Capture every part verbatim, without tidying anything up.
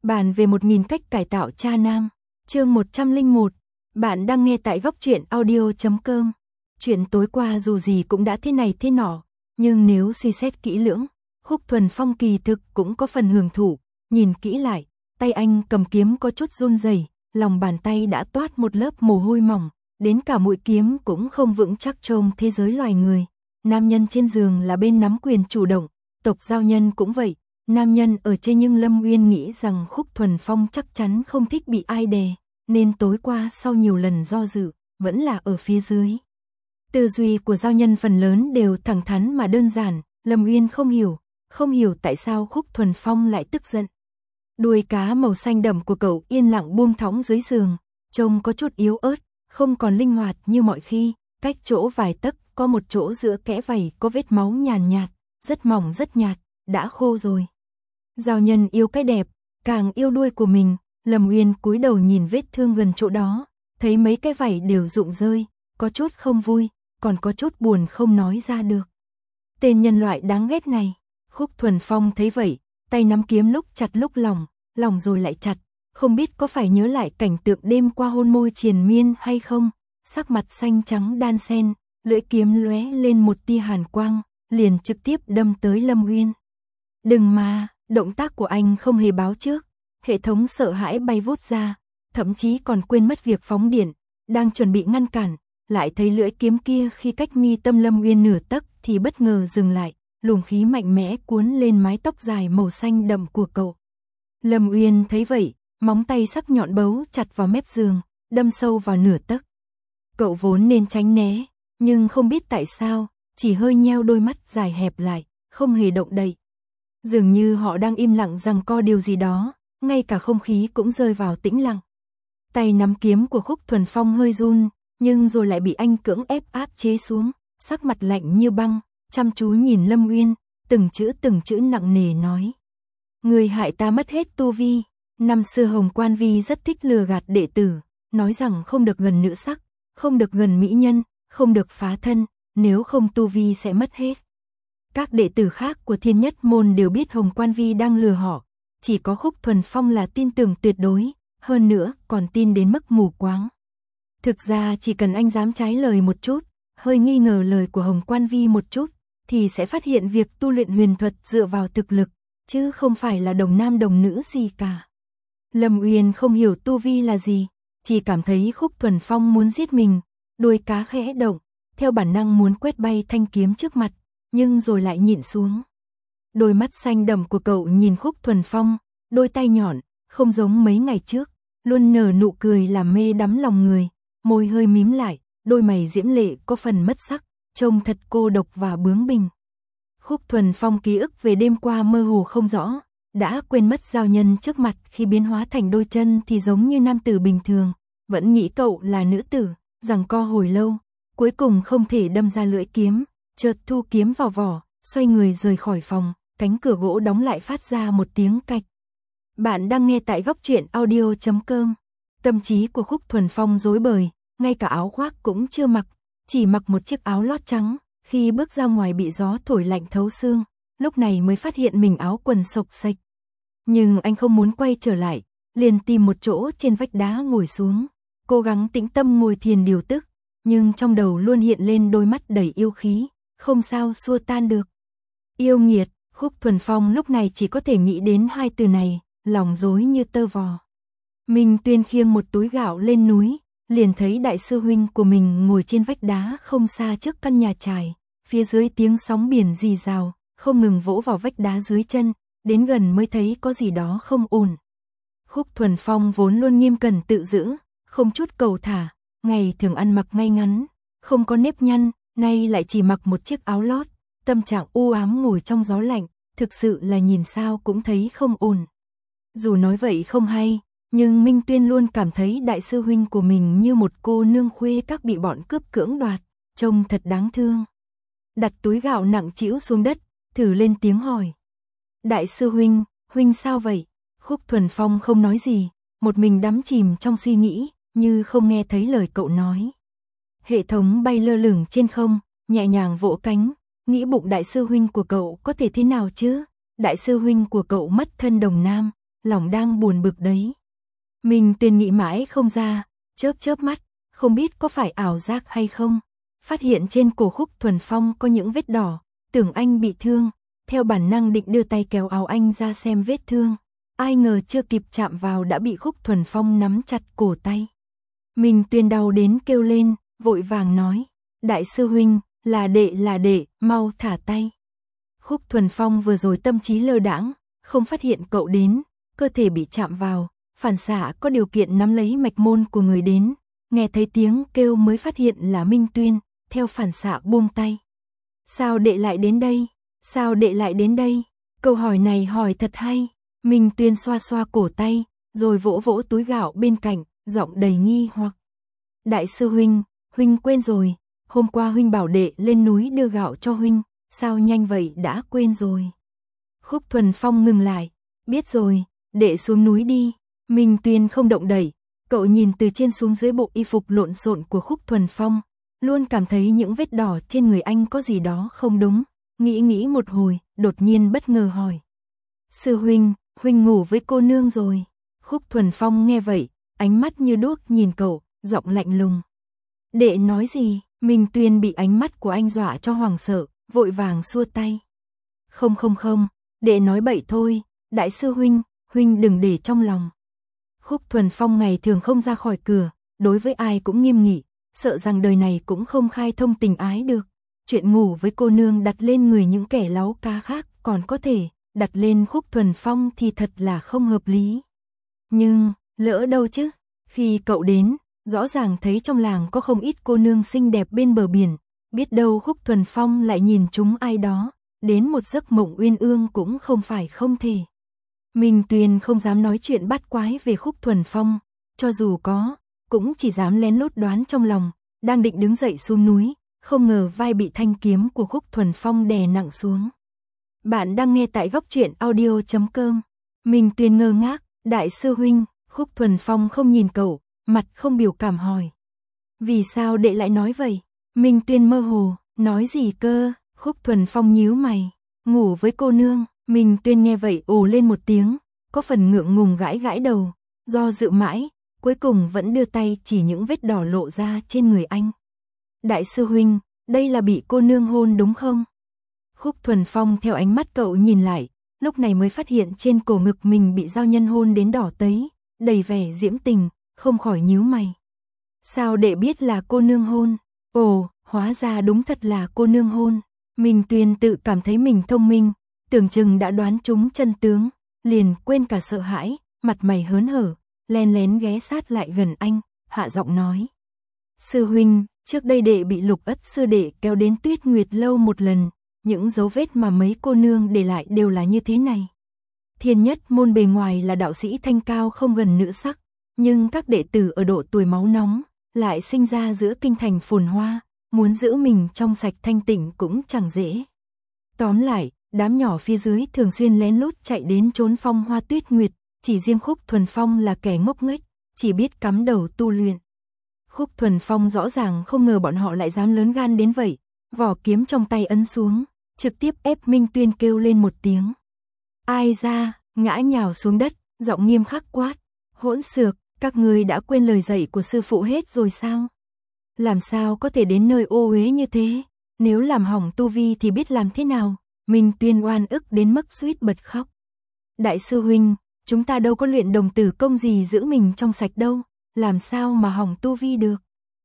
Bàn về một nghìn cách cải tạo cha nam, chương một trăm lẻ một. Bạn đang nghe tại góc truyện audio chấm com. Chuyện tối qua dù gì cũng đã thế này thế nọ, nhưng nếu suy xét kỹ lưỡng, Khúc Thuần Phong kỳ thực cũng có phần hưởng thụ. Nhìn kỹ lại, tay anh cầm kiếm có chút run rẩy, lòng bàn tay đã toát một lớp mồ hôi mỏng, đến cả mũi kiếm cũng không vững chắc trong thế giới loài người. Nam nhân trên giường là bên nắm quyền chủ động, tộc Giao Nhân cũng vậy. Nam nhân ở trên, nhưng Lâm Uyên nghĩ rằng Khúc Thuần Phong chắc chắn không thích bị ai đè, nên tối qua sau nhiều lần do dự, vẫn là ở phía dưới. Tư duy của Giao Nhân phần lớn đều thẳng thắn mà đơn giản, Lâm Uyên không hiểu, không hiểu tại sao Khúc Thuần Phong lại tức giận. Đuôi cá màu xanh đậm của cậu yên lặng buông thõng dưới giường, trông có chút yếu ớt, không còn linh hoạt như mọi khi, cách chỗ vài tấc có một chỗ giữa kẽ vảy có vết máu nhàn nhạt, rất mỏng rất nhạt, đã khô rồi. Giao Nhân yêu cái đẹp, càng yêu đuôi của mình. Lâm Uyên cúi đầu nhìn vết thương gần chỗ đó, thấy mấy cái vảy đều rụng rơi, có chút không vui, còn có chút buồn không nói ra được. Tên nhân loại đáng ghét này. Khúc Thuần Phong thấy vậy, tay nắm kiếm lúc chặt lúc lỏng, lỏng rồi lại chặt, không biết có phải nhớ lại cảnh tượng đêm qua hôn môi triền miên hay không. Sắc mặt xanh trắng đan xen, lưỡi kiếm lóe lên một tia hàn quang, liền trực tiếp đâm tới Lâm Uyên. Đừng mà, động tác của anh không hề báo trước. Hệ thống sợ hãi bay vút ra, thậm chí còn quên mất việc phóng điện, đang chuẩn bị ngăn cản, lại thấy lưỡi kiếm kia khi cách mi tâm Lâm Uyên nửa tấc thì bất ngờ dừng lại, luồng khí mạnh mẽ cuốn lên mái tóc dài màu xanh đậm của cậu. Lâm Uyên thấy vậy, móng tay sắc nhọn bấu chặt vào mép giường, đâm sâu vào nửa tấc. Cậu vốn nên tránh né, nhưng không biết tại sao, chỉ hơi nheo đôi mắt dài hẹp lại, không hề động đậy. Dường như họ đang im lặng giằng co điều gì đó, ngay cả không khí cũng rơi vào tĩnh lặng. Tay nắm kiếm của Khúc Thuần Phong hơi run, nhưng rồi lại bị anh cưỡng ép áp chế xuống, sắc mặt lạnh như băng, chăm chú nhìn Lâm Uyên, từng chữ từng chữ nặng nề nói. Người hại ta mất hết tu vi. Năm xưa Hồng Quan Vi rất thích lừa gạt đệ tử, nói rằng không được gần nữ sắc, không được gần mỹ nhân, không được phá thân, nếu không tu vi sẽ mất hết. Các đệ tử khác của Thiên Nhất Môn đều biết Hồng Quan Vi đang lừa họ, chỉ có Khúc Thuần Phong là tin tưởng tuyệt đối, hơn nữa còn tin đến mức mù quáng. Thực ra chỉ cần anh dám trái lời một chút, hơi nghi ngờ lời của Hồng Quan Vi một chút, thì sẽ phát hiện việc tu luyện huyền thuật dựa vào thực lực, chứ không phải là đồng nam đồng nữ gì cả. Lâm Uyên không hiểu tu vi là gì, chỉ cảm thấy Khúc Thuần Phong muốn giết mình, đuôi cá khẽ động, theo bản năng muốn quét bay thanh kiếm trước mặt, nhưng rồi lại nhịn xuống. Đôi mắt xanh đậm của cậu nhìn Khúc Thuần Phong, đôi tay nhọn, không giống mấy ngày trước, luôn nở nụ cười làm mê đắm lòng người, môi hơi mím lại, đôi mày diễm lệ có phần mất sắc, trông thật cô độc và bướng bỉnh. Khúc Thuần Phong ký ức về đêm qua mơ hồ không rõ, đã quên mất Giao Nhân trước mặt khi biến hóa thành đôi chân thì giống như nam tử bình thường, vẫn nghĩ cậu là nữ tử, giằng co hồi lâu, cuối cùng không thể đâm ra lưỡi kiếm, chợt thu kiếm vào vỏ, xoay người rời khỏi phòng, cánh cửa gỗ đóng lại phát ra một tiếng cạch. Bạn đang nghe tại góc truyện audio chấm com. Tâm trí của Khúc Thuần Phong rối bời, ngay cả áo khoác cũng chưa mặc, chỉ mặc một chiếc áo lót trắng, khi bước ra ngoài bị gió thổi lạnh thấu xương, lúc này mới phát hiện mình áo quần xộc xệch. Nhưng anh không muốn quay trở lại, liền tìm một chỗ trên vách đá ngồi xuống, cố gắng tĩnh tâm ngồi thiền điều tức, nhưng trong đầu luôn hiện lên đôi mắt đầy yêu khí, không sao xua tan được. Yêu nghiệt. Khúc Thuần Phong lúc này chỉ có thể nghĩ đến hai từ này, lòng rối như tơ vò. Minh Tuyên khiêng một túi gạo lên núi, liền thấy đại sư huynh của mình ngồi trên vách đá không xa trước căn nhà chài, phía dưới tiếng sóng biển rì rào, không ngừng vỗ vào vách đá dưới chân, đến gần mới thấy có gì đó không ổn. Khúc Thuần Phong vốn luôn nghiêm cẩn tự giữ, không chút cầu thả, ngày thường ăn mặc ngay ngắn, không có nếp nhăn, nay lại chỉ mặc một chiếc áo lót. Tâm trạng u ám ngồi trong gió lạnh, thực sự là nhìn sao cũng thấy không ổn. Dù nói vậy không hay, nhưng Minh Tuyên luôn cảm thấy đại sư huynh của mình như một cô nương khuê các bị bọn cướp cưỡng đoạt, trông thật đáng thương. Đặt túi gạo nặng trĩu xuống đất, thử lên tiếng hỏi. Đại sư huynh, huynh sao vậy? Khúc Thuần Phong không nói gì, một mình đắm chìm trong suy nghĩ, như không nghe thấy lời cậu nói. Hệ thống bay lơ lửng trên không, nhẹ nhàng vỗ cánh. Nghĩ bụng đại sư huynh của cậu có thể thế nào chứ? Đại sư huynh của cậu mất thân đồng nam, lòng đang buồn bực đấy. Mình Tuyền nghĩ mãi không ra, chớp chớp mắt, không biết có phải ảo giác hay không. Phát hiện trên cổ Khúc Thuần Phong có những vết đỏ, tưởng anh bị thương, theo bản năng định đưa tay kéo áo anh ra xem vết thương. Ai ngờ chưa kịp chạm vào đã bị Khúc Thuần Phong nắm chặt cổ tay. Mình Tuyền đau đến kêu lên, vội vàng nói, đại sư huynh, là đệ là đệ, mau thả tay. Khúc Thuần Phong vừa rồi tâm trí lơ đãng, không phát hiện cậu đến, cơ thể bị chạm vào, phản xạ có điều kiện nắm lấy mạch môn của người đến, nghe thấy tiếng kêu mới phát hiện là Minh Tuyên, theo phản xạ buông tay. Sao đệ lại đến đây? Sao đệ lại đến đây? Câu hỏi này hỏi thật hay. Minh Tuyên xoa xoa cổ tay, rồi vỗ vỗ túi gạo bên cạnh, giọng đầy nghi hoặc. Đại sư huynh, huynh quên rồi, hôm qua huynh bảo đệ lên núi đưa gạo cho huynh, sao nhanh vậy đã quên rồi. Khúc Thuần Phong ngừng lại, biết rồi, đệ xuống núi đi. Minh Tuyên không động đậy, cậu nhìn từ trên xuống dưới bộ y phục lộn xộn của Khúc Thuần Phong, luôn cảm thấy những vết đỏ trên người anh có gì đó không đúng, nghĩ nghĩ một hồi, đột nhiên bất ngờ hỏi. Sư huynh, huynh ngủ với cô nương rồi. Khúc Thuần Phong nghe vậy, ánh mắt như đuốc nhìn cậu, giọng lạnh lùng. Đệ nói gì? Minh Tuyên bị ánh mắt của anh dọa cho hoảng sợ, vội vàng xua tay. Không không không, đệ nói bậy thôi, đại sư huynh, huynh đừng để trong lòng. Khúc Thuần Phong ngày thường không ra khỏi cửa, đối với ai cũng nghiêm nghị, sợ rằng đời này cũng không khai thông tình ái được. Chuyện ngủ với cô nương đặt lên người những kẻ láu cá khác còn có thể, đặt lên Khúc Thuần Phong thì thật là không hợp lý. Nhưng, lỡ đâu chứ, khi cậu đến, rõ ràng thấy trong làng có không ít cô nương xinh đẹp bên bờ biển, biết đâu Khúc Thuần Phong lại nhìn chúng ai đó, đến một giấc mộng uyên ương cũng không phải không thể. Minh Tuyên không dám nói chuyện bắt quái về Khúc Thuần Phong, cho dù có, cũng chỉ dám lén lút đoán trong lòng, đang định đứng dậy xuống núi, không ngờ vai bị thanh kiếm của Khúc Thuần Phong đè nặng xuống. Bạn đang nghe tại góc truyện audio chấm com. Minh Tuyên ngơ ngác, đại sư huynh. Khúc Thuần Phong không nhìn cậu, mặt không biểu cảm hỏi. Vì sao đệ lại nói vậy? Minh Tuyên mơ hồ, nói gì cơ? Khúc Thuần Phong nhíu mày, ngủ với cô nương. Minh Tuyên nghe vậy ồ lên một tiếng, có phần ngượng ngùng gãi gãi đầu, do dự mãi, cuối cùng vẫn đưa tay chỉ những vết đỏ lộ ra trên người anh. Đại sư huynh, đây là bị cô nương hôn đúng không? Khúc Thuần Phong theo ánh mắt cậu nhìn lại, lúc này mới phát hiện trên cổ ngực mình bị giao nhân hôn đến đỏ tấy, đầy vẻ diễm tình, không khỏi nhíu mày. Sao đệ biết là cô nương hôn? Ồ, hóa ra đúng thật là cô nương hôn. Minh Tuyên tự cảm thấy mình thông minh, tưởng chừng đã đoán trúng chân tướng, liền quên cả sợ hãi, mặt mày hớn hở, len lén ghé sát lại gần anh, hạ giọng nói. Sư huynh, trước đây đệ bị Lục Ất sư đệ kéo đến Tuyết Nguyệt lâu một lần, những dấu vết mà mấy cô nương để lại đều là như thế này. Thiên Nhất môn bề ngoài là đạo sĩ thanh cao không gần nữ sắc, nhưng các đệ tử ở độ tuổi máu nóng, lại sinh ra giữa kinh thành phồn hoa, muốn giữ mình trong sạch thanh tịnh cũng chẳng dễ. Tóm lại, đám nhỏ phía dưới thường xuyên lén lút chạy đến trốn phong hoa Tuyết Nguyệt, chỉ riêng Khúc Thuần Phong là kẻ ngốc nghếch, chỉ biết cắm đầu tu luyện. Khúc Thuần Phong rõ ràng không ngờ bọn họ lại dám lớn gan đến vậy, vỏ kiếm trong tay ấn xuống, trực tiếp ép Minh Tuyên kêu lên một tiếng. Ai ra, ngã nhào xuống đất, giọng nghiêm khắc quát. Hỗn xược, các ngươi đã quên lời dạy của sư phụ hết rồi sao? Làm sao có thể đến nơi ô uế như thế? Nếu làm hỏng tu vi thì biết làm thế nào? Minh Tuyên oan ức đến mức suýt bật khóc. Đại sư huynh, chúng ta đâu có luyện đồng tử công gì giữ mình trong sạch đâu, làm sao mà hỏng tu vi được?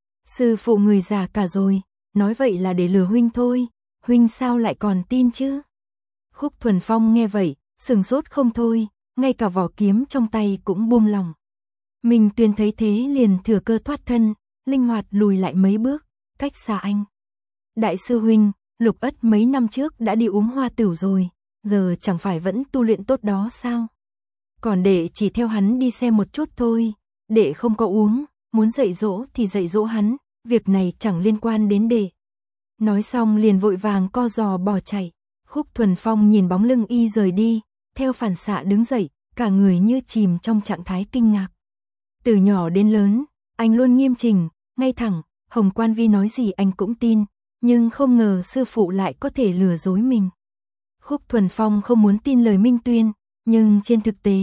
Sư phụ người già cả rồi, nói vậy là để lừa huynh thôi, huynh sao lại còn tin chứ? Khúc Thuần Phong nghe vậy, sừng sốt không thôi, ngay cả vỏ kiếm trong tay cũng buông lỏng. Minh Tuyên thấy thế liền thừa cơ thoát thân, linh hoạt lùi lại mấy bước, cách xa anh. Đại sư huynh, Lục Ất mấy năm trước đã đi uống hoa tửu rồi, giờ chẳng phải vẫn tu luyện tốt đó sao? Còn đệ chỉ theo hắn đi xem một chút thôi, đệ không có uống, muốn dạy dỗ thì dạy dỗ hắn, việc này chẳng liên quan đến đệ. Nói xong liền vội vàng co giò bỏ chạy. Khúc Thuần Phong nhìn bóng lưng y rời đi, theo phản xạ đứng dậy, cả người như chìm trong trạng thái kinh ngạc. Từ nhỏ đến lớn, anh luôn nghiêm chỉnh, ngay thẳng, Hồng Quan Vi nói gì anh cũng tin, nhưng không ngờ sư phụ lại có thể lừa dối mình. Khúc Thuần Phong không muốn tin lời Minh Tuyên, nhưng trên thực tế,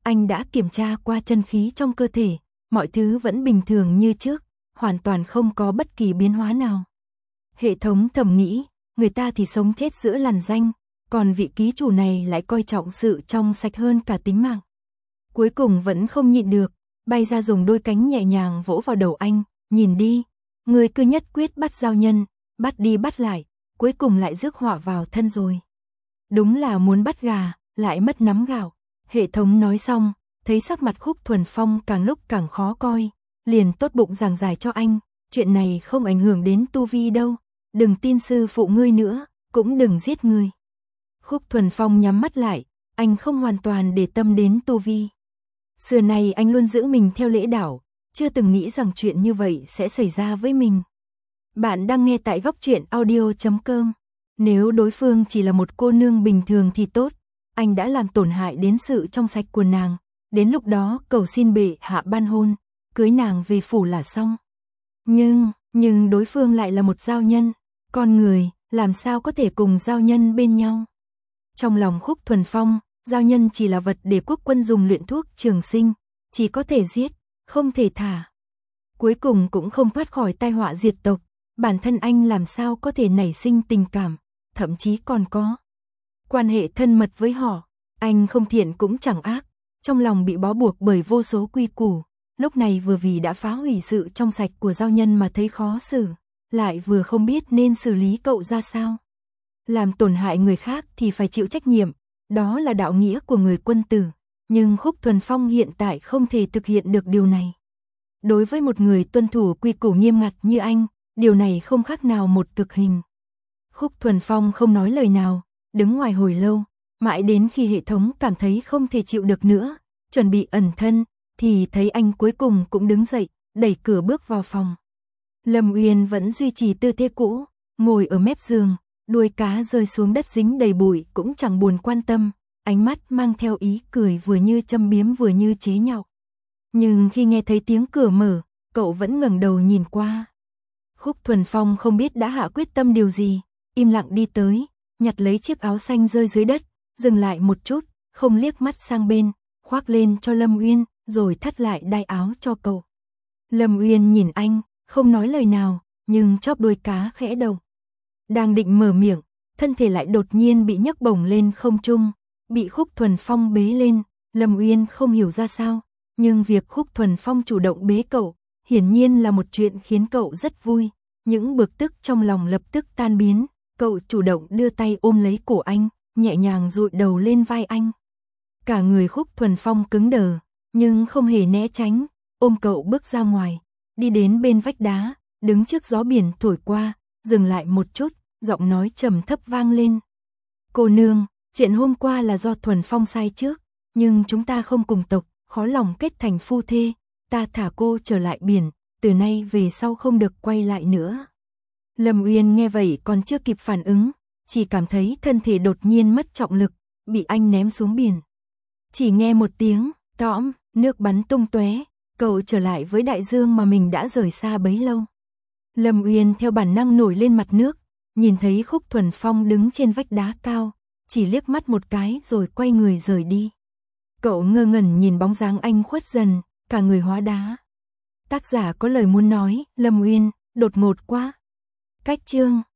anh đã kiểm tra qua chân khí trong cơ thể, mọi thứ vẫn bình thường như trước, hoàn toàn không có bất kỳ biến hóa nào. Hệ thống thầm nghĩ, người ta thì sống chết giữa làn danh, còn vị ký chủ này lại coi trọng sự trong sạch hơn cả tính mạng. Cuối cùng vẫn không nhịn được, bay ra dùng đôi cánh nhẹ nhàng vỗ vào đầu anh, nhìn đi, người cứ nhất quyết bắt giao nhân, bắt đi bắt lại, cuối cùng lại rước họa vào thân rồi. Đúng là muốn bắt gà, lại mất nắm gạo. Hệ thống nói xong, thấy sắc mặt Khúc Thuần Phong càng lúc càng khó coi, liền tốt bụng giảng giải cho anh, chuyện này không ảnh hưởng đến tu vi đâu, đừng tin sư phụ ngươi nữa, cũng đừng giết ngươi. Khúc Thuần Phong nhắm mắt lại, anh không hoàn toàn để tâm đến tu vi. Xưa này anh luôn giữ mình theo lễ đạo, chưa từng nghĩ rằng chuyện như vậy sẽ xảy ra với mình. Bạn đang nghe tại góc truyện audio chấm com. Nếu đối phương chỉ là một cô nương bình thường thì tốt, anh đã làm tổn hại đến sự trong sạch của nàng, đến lúc đó cầu xin bệ hạ ban hôn, cưới nàng về phủ là xong. Nhưng, nhưng đối phương lại là một giao nhân, con người, làm sao có thể cùng giao nhân bên nhau. Trong lòng Khúc Thuần Phong, giao nhân chỉ là vật để quốc quân dùng luyện thuốc trường sinh, chỉ có thể giết, không thể thả. Cuối cùng cũng không thoát khỏi tai họa diệt tộc, bản thân anh làm sao có thể nảy sinh tình cảm, thậm chí còn có quan hệ thân mật với họ. Anh không thiện cũng chẳng ác, trong lòng bị bó buộc bởi vô số quy củ, lúc này vừa vì đã phá hủy sự trong sạch của giao nhân mà thấy khó xử, lại vừa không biết nên xử lý cậu ra sao. Làm tổn hại người khác thì phải chịu trách nhiệm, đó là đạo nghĩa của người quân tử, nhưng Khúc Thuần Phong hiện tại không thể thực hiện được điều này. Đối với một người tuân thủ quy củ nghiêm ngặt như anh, điều này không khác nào một cực hình. Khúc Thuần Phong không nói lời nào, đứng ngoài hồi lâu, mãi đến khi hệ thống cảm thấy không thể chịu được nữa, chuẩn bị ẩn thân, thì thấy anh cuối cùng cũng đứng dậy, đẩy cửa bước vào phòng. Lâm Uyên vẫn duy trì tư thế cũ, ngồi ở mép giường, đuôi cá rơi xuống đất dính đầy bụi cũng chẳng buồn quan tâm, ánh mắt mang theo ý cười vừa như châm biếm vừa như chế nhạo. Nhưng khi nghe thấy tiếng cửa mở, cậu vẫn ngẩng đầu nhìn qua. Khúc Thuần Phong không biết đã hạ quyết tâm điều gì, im lặng đi tới, nhặt lấy chiếc áo xanh rơi dưới đất, dừng lại một chút, không liếc mắt sang bên, khoác lên cho Lâm Uyên, rồi thắt lại đai áo cho cậu. Lâm Uyên nhìn anh, không nói lời nào, nhưng chóp đuôi cá khẽ động. Đang định mở miệng, thân thể lại đột nhiên bị nhấc bổng lên không trung, bị Khúc Thuần Phong bế lên. Lâm Uyên không hiểu ra sao, nhưng việc Khúc Thuần Phong chủ động bế cậu, hiển nhiên là một chuyện khiến cậu rất vui. Những bực tức trong lòng lập tức tan biến, cậu chủ động đưa tay ôm lấy cổ anh, nhẹ nhàng dụi đầu lên vai anh. Cả người Khúc Thuần Phong cứng đờ, nhưng không hề né tránh, ôm cậu bước ra ngoài, đi đến bên vách đá, đứng trước gió biển thổi qua, dừng lại một chút, giọng nói trầm thấp vang lên. Cô nương, chuyện hôm qua là do Thuần Phong sai trước, nhưng chúng ta không cùng tộc, khó lòng kết thành phu thê, ta thả cô trở lại biển, từ nay về sau không được quay lại nữa. Lâm Uyên nghe vậy còn chưa kịp phản ứng, chỉ cảm thấy thân thể đột nhiên mất trọng lực, bị anh ném xuống biển. Chỉ nghe một tiếng, tõm, nước bắn tung tóe, cậu trở lại với đại dương mà mình đã rời xa bấy lâu. Lâm Uyên theo bản năng nổi lên mặt nước, nhìn thấy Khúc Thuần Phong đứng trên vách đá cao, chỉ liếc mắt một cái rồi quay người rời đi. Cậu ngơ ngẩn nhìn bóng dáng anh khuất dần, cả người hóa đá. Tác giả có lời muốn nói, Lâm Uyên, đột ngột quá. Cách chương